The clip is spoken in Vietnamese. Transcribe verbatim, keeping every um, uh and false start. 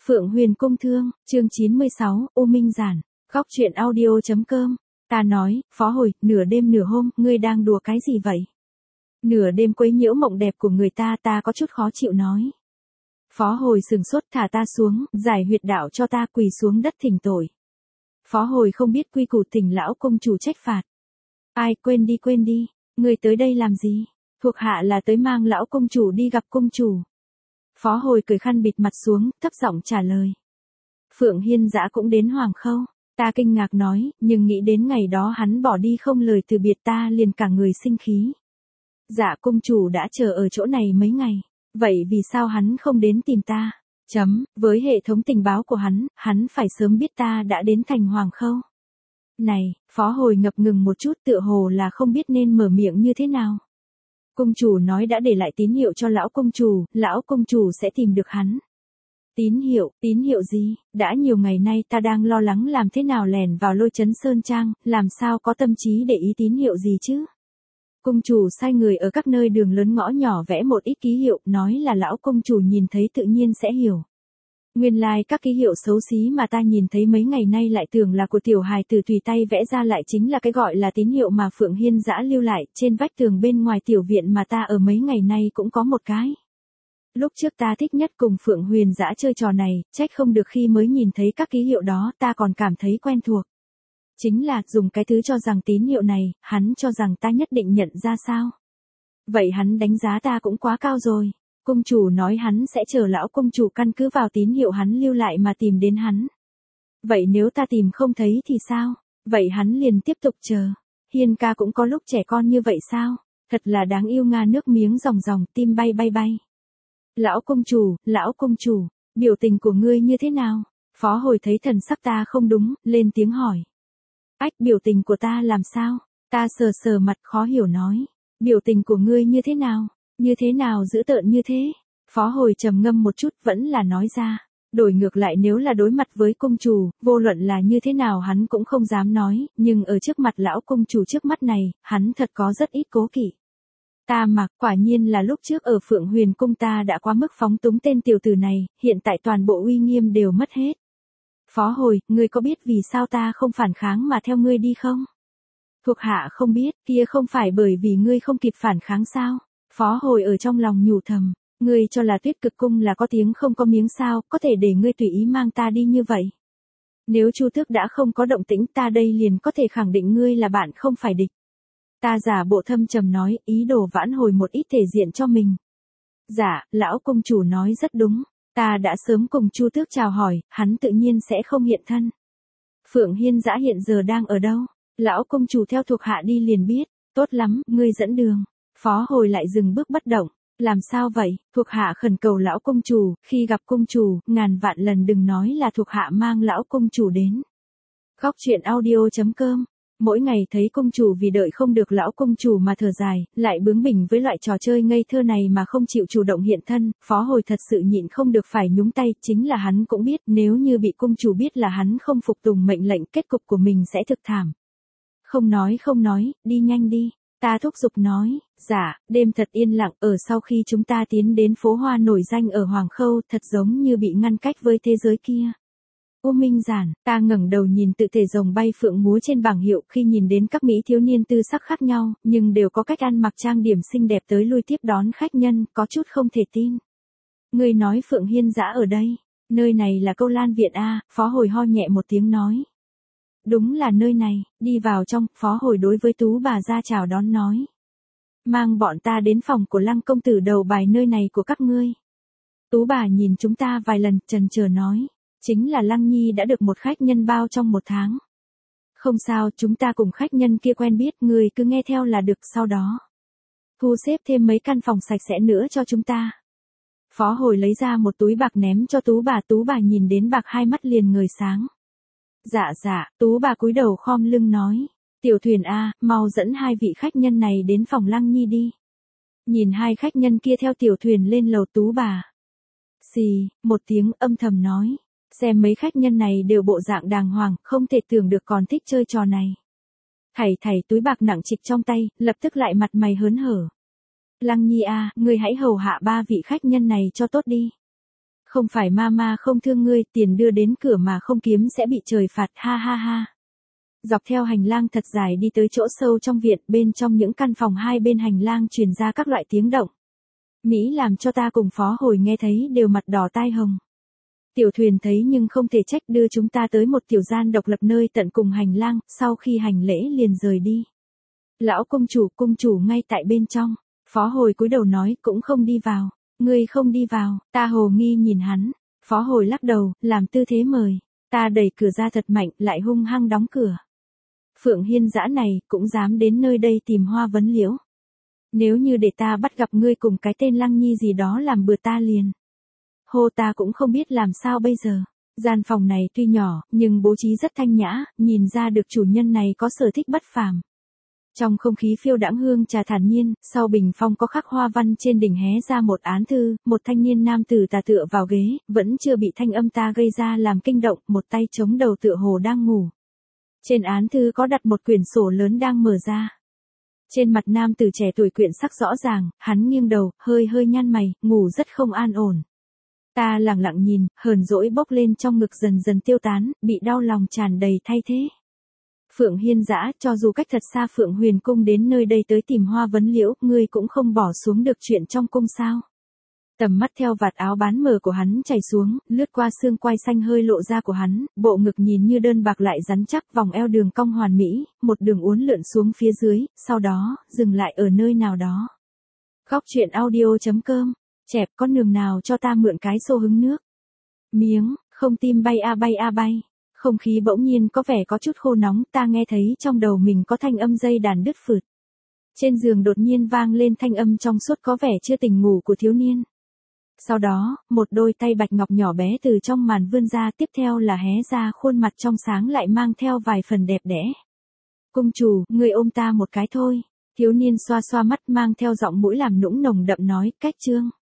Phượng Huyền Cung Thương, chương chín mươi sáu, U Minh Giản, góc truyện audio.com. Ta nói, Phó Hồi, nửa đêm nửa hôm, ngươi đang đùa cái gì vậy? Nửa đêm quấy nhiễu mộng đẹp của người ta, ta có chút khó chịu nói. Phó Hồi sừng sốt, thả ta xuống, giải huyệt đạo cho ta, quỳ xuống đất thỉnh tội. Phó Hồi không biết quy củ, thỉnh lão công chủ trách phạt. Ai, quên đi quên đi, ngươi tới đây làm gì? Thuộc hạ là tới mang lão công chủ đi gặp công chủ. Phó Hồi cởi khăn bịt mặt xuống, thấp giọng trả lời. Phượng Hiên Dã cũng đến Hoàng Khâu. Ta kinh ngạc nói, nhưng nghĩ đến ngày đó hắn bỏ đi không lời từ biệt, ta liền cả người sinh khí. Dạ công chủ đã chờ ở chỗ này mấy ngày, vậy vì sao hắn không đến tìm ta? Chấm, với hệ thống tình báo của hắn, hắn phải sớm biết ta đã đến thành Hoàng Khâu. Này, Phó Hồi ngập ngừng một chút, tựa hồ là không biết nên mở miệng như thế nào. Công chủ nói đã để lại tín hiệu cho lão công chủ, lão công chủ sẽ tìm được hắn. Tín hiệu, tín hiệu gì? Đã nhiều ngày nay ta đang lo lắng làm thế nào lẻn vào Lôi Trấn Sơn Trang, làm sao có tâm trí để ý tín hiệu gì chứ? Công chủ sai người ở các nơi đường lớn ngõ nhỏ vẽ một ít ký hiệu, nói là lão công chủ nhìn thấy tự nhiên sẽ hiểu. Nguyên lai like các ký hiệu xấu xí mà ta nhìn thấy mấy ngày nay lại tưởng là của tiểu hài tử tùy tay vẽ ra, lại chính là cái gọi là tín hiệu mà Phượng Hiên Dã lưu lại trên vách tường bên ngoài tiểu viện mà ta ở mấy ngày nay cũng có một cái. Lúc trước ta thích nhất cùng Phượng Huyền Dã chơi trò này, trách không được khi mới nhìn thấy các ký hiệu đó ta còn cảm thấy quen thuộc. Chính là dùng cái thứ cho rằng tín hiệu này, hắn cho rằng ta nhất định nhận ra sao? Vậy hắn đánh giá ta cũng quá cao rồi. Công chủ nói hắn sẽ chờ lão công chủ căn cứ vào tín hiệu hắn lưu lại mà tìm đến hắn. Vậy nếu ta tìm không thấy thì sao? Vậy hắn liền tiếp tục chờ. Hiên ca cũng có lúc trẻ con như vậy sao? Thật là đáng yêu nga, nước miếng ròng ròng, tim bay bay bay. Lão công chủ, lão công chủ, biểu tình của ngươi như thế nào? Phó Hồi thấy thần sắc ta không đúng, lên tiếng hỏi. Ách, biểu tình của ta làm sao? Ta sờ sờ mặt khó hiểu nói. Biểu tình của ngươi như thế nào? Như thế nào dữ tợn như thế? Phó Hồi trầm ngâm một chút vẫn là nói ra. Đổi ngược lại nếu là đối mặt với công chủ, vô luận là như thế nào hắn cũng không dám nói, nhưng ở trước mặt lão công chủ trước mắt này, hắn thật có rất ít cố kỵ. Ta mặc, quả nhiên là lúc trước ở Phượng Huyền Cung ta đã quá mức phóng túng tên tiểu tử này, hiện tại toàn bộ uy nghiêm đều mất hết. Phó Hồi, ngươi có biết vì sao ta không phản kháng mà theo ngươi đi không? Thuộc hạ không biết, kia không phải bởi vì ngươi không kịp phản kháng sao? Phó Hồi ở trong lòng nhủ thầm, ngươi cho là Tuyết Cực Cung là có tiếng không có miếng sao, có thể để ngươi tùy ý mang ta đi như vậy. Nếu Chu Tước đã không có động tĩnh, ta đây liền có thể khẳng định ngươi là bạn không phải địch. Ta giả bộ thâm trầm nói, ý đồ vãn hồi một ít thể diện cho mình. Dạ, lão công chủ nói rất đúng, ta đã sớm cùng Chu Tước chào hỏi, hắn tự nhiên sẽ không hiện thân. Phượng Hiên Dã hiện giờ đang ở đâu? Lão công chủ theo thuộc hạ đi liền biết, tốt lắm, ngươi dẫn đường. Phó Hồi lại dừng bước bất động, làm sao vậy? Thuộc hạ khẩn cầu lão công chủ, khi gặp công chủ, ngàn vạn lần đừng nói là thuộc hạ mang lão công chủ đến. Góc truyện audio.com. Mỗi ngày thấy công chủ vì đợi không được lão công chủ mà thở dài, lại bướng bỉnh với loại trò chơi ngây thơ này mà không chịu chủ động hiện thân, Phó Hồi thật sự nhịn không được phải nhúng tay, chính là hắn cũng biết nếu như bị công chủ biết là hắn không phục tùng mệnh lệnh, kết cục của mình sẽ thực thảm. Không nói không nói, đi nhanh đi. Ta thúc giục nói, dạ, đêm thật yên lặng, ở sau khi chúng ta tiến đến phố hoa nổi danh ở Hoàng Khâu, thật giống như bị ngăn cách với thế giới kia. U Minh Giản, ta ngẩng đầu nhìn tự thể rồng bay phượng múa trên bảng hiệu, khi nhìn đến các mỹ thiếu niên tư sắc khác nhau, nhưng đều có cách ăn mặc trang điểm xinh đẹp tới lui tiếp đón khách nhân, có chút không thể tin. Người nói Phượng Hiên Dã ở đây, nơi này là Câu Lan Viện a? Phó Hồi ho nhẹ một tiếng nói. Đúng là nơi này, đi vào trong, Phó Hồi đối với Tú bà ra chào đón nói. Mang bọn ta đến phòng của Lăng công tử đầu bài nơi này của các ngươi. Tú bà nhìn chúng ta vài lần, chần chờ nói. Chính là Lăng Nhi đã được một khách nhân bao trong một tháng. Không sao, chúng ta cùng khách nhân kia quen biết, người cứ nghe theo là được, sau đó thu xếp thêm mấy căn phòng sạch sẽ nữa cho chúng ta. Phó Hồi lấy ra một túi bạc ném cho Tú bà, Tú bà nhìn đến bạc hai mắt liền ngời sáng. Dạ dạ, Tú bà cúi đầu khom lưng nói, Tiểu Thuyền a, mau dẫn hai vị khách nhân này đến phòng Lăng Nhi đi. Nhìn hai khách nhân kia theo Tiểu Thuyền lên lầu, Tú bà xì một tiếng âm thầm nói, xem mấy khách nhân này đều bộ dạng đàng hoàng, không thể tưởng được còn thích chơi trò này. Thảy thảy túi bạc nặng trịch trong tay, lập tức lại mặt mày hớn hở. Lăng Nhi a, ngươi hãy hầu hạ ba vị khách nhân này cho tốt đi. Không phải mama không thương ngươi, tiền đưa đến cửa mà không kiếm sẽ bị trời phạt, ha ha ha. Dọc theo hành lang thật dài đi tới chỗ sâu trong viện, bên trong những căn phòng hai bên hành lang truyền ra các loại tiếng động. Mỹ làm cho ta cùng Phó Hồi nghe thấy đều mặt đỏ tai hồng. Tiểu Thuyền thấy nhưng không thể trách, đưa chúng ta tới một tiểu gian độc lập nơi tận cùng hành lang, sau khi hành lễ liền rời đi. Lão công chủ, cung chủ ngay tại bên trong. Phó Hồi cúi đầu nói, cũng không đi vào. Ngươi không đi vào, ta hồ nghi nhìn hắn. Phó Hồi lắc đầu, làm tư thế mời. Ta đẩy cửa ra thật mạnh, lại hung hăng đóng cửa. Phượng Hiên dã này, cũng dám đến nơi đây tìm Hoa Vấn Liễu. Nếu như để ta bắt gặp ngươi cùng cái tên Lăng Nhi gì đó làm bừa ta liền. Hô, ta cũng không biết làm sao bây giờ. Gian phòng này tuy nhỏ, nhưng bố trí rất thanh nhã, nhìn ra được chủ nhân này có sở thích bất phàm. Trong không khí phiêu đãng hương trà thản nhiên, sau bình phong có khắc hoa văn, trên đỉnh hé ra một án thư, một thanh niên nam tử tà tựa vào ghế, vẫn chưa bị thanh âm ta gây ra làm kinh động, một tay chống đầu tựa hồ đang ngủ. Trên án thư có đặt một quyển sổ lớn đang mở ra. Trên mặt nam tử trẻ tuổi quyển sắc rõ ràng, hắn nghiêng đầu, hơi hơi nhăn mày, ngủ rất không an ổn. Ta lặng lặng nhìn, hờn dỗi bốc lên trong ngực dần dần tiêu tán, bị đau lòng tràn đầy thay thế. Phượng Hiên dã, cho dù cách thật xa Phượng Huyền cung đến nơi đây tới tìm Hoa Vấn Liễu, ngươi cũng không bỏ xuống được chuyện trong cung sao? Tầm mắt theo vạt áo bán mờ của hắn chảy xuống, lướt qua xương quai xanh hơi lộ ra của hắn, bộ ngực nhìn như đơn bạc lại rắn chắc, vòng eo đường cong hoàn mỹ, một đường uốn lượn xuống phía dưới, sau đó, dừng lại ở nơi nào đó. Góc truyện audio chấm com, chẹp, có nường nào cho ta mượn cái xô hứng nước? Miếng, không tim bay a bay a bay. Không khí bỗng nhiên có vẻ có chút khô nóng, ta nghe thấy trong đầu mình có thanh âm dây đàn đứt phượt. Trên giường đột nhiên vang lên thanh âm trong suốt có vẻ chưa tỉnh ngủ của thiếu niên. Sau đó, một đôi tay bạch ngọc nhỏ bé từ trong màn vươn ra, tiếp theo là hé ra khuôn mặt trong sáng lại mang theo vài phần đẹp đẽ. Cung chủ, người ôm ta một cái thôi. Thiếu niên xoa xoa mắt mang theo giọng mũi làm nũng nồng đậm nói, cách chương.